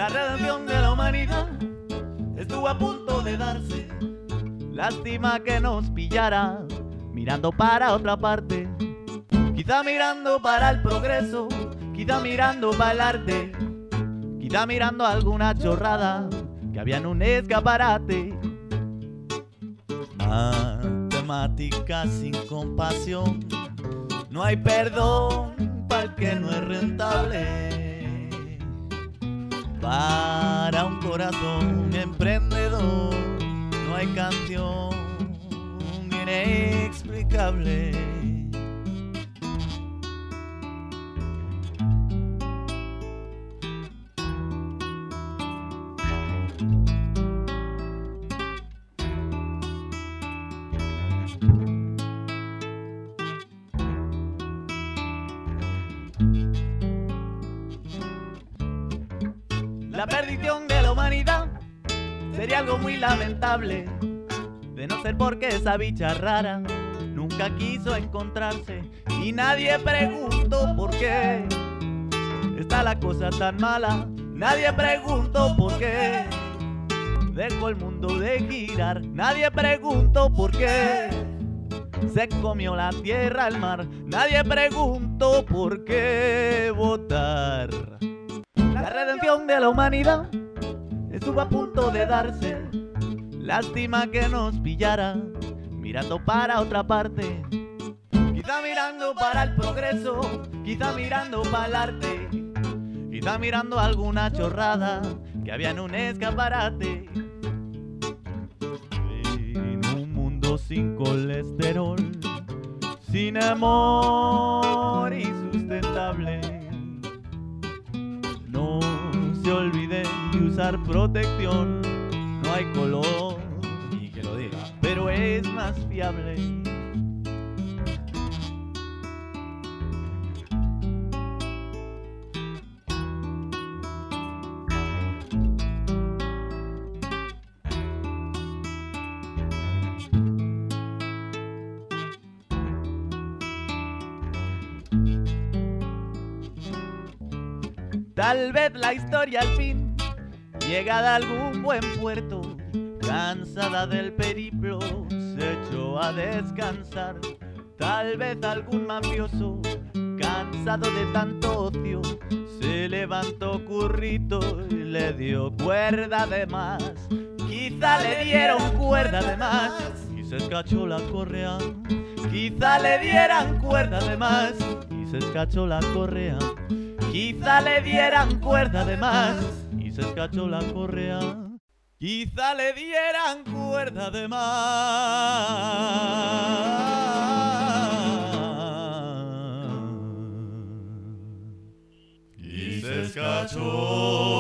La redención de la humanidad estuvo a punto de darse. Lástima que nos pillara mirando para otra parte. Quizá mirando para el progreso, quizá mirando para el arte, quizá mirando alguna chorrada que había en un escaparate. Matemáticas sin compasión, no hay perdón para el que no es rentable. Para un corazón emprendedor no hay canción inexplicable. La perdición de la humanidad sería algo muy lamentable, de no ser porque esa bicha rara nunca quiso encontrarse y nadie preguntó por qué está la cosa tan mala. Nadie preguntó por qué dejó el mundo de girar. Nadie preguntó por qué se comió la tierra al mar. Nadie preguntó por qué votar. La redención de la humanidad estuvo a punto de darse. Lástima que nos pillara mirando para otra parte. Quizá mirando para el progreso, quizá mirando para el arte, quizá mirando alguna chorrada que había en un escaparate. En un mundo sin colesterol, sin amor y sustentable, no se olviden de usar protección. No hay color, ni que lo diga, pero es más fiable. Tal vez la historia al fin, llegada a algún buen puerto, cansada del periplo, se echó a descansar. Tal vez algún mafioso, cansado de tanto ocio, se levantó currito y le dio cuerda de más. Quizá le dieron cuerda de más y se escachó la correa. Quizá le dieran cuerda de más y se escachó la correa. Quizá le dieran cuerda de más y se escachó la correa. Quizá le dieran cuerda de más y se escachó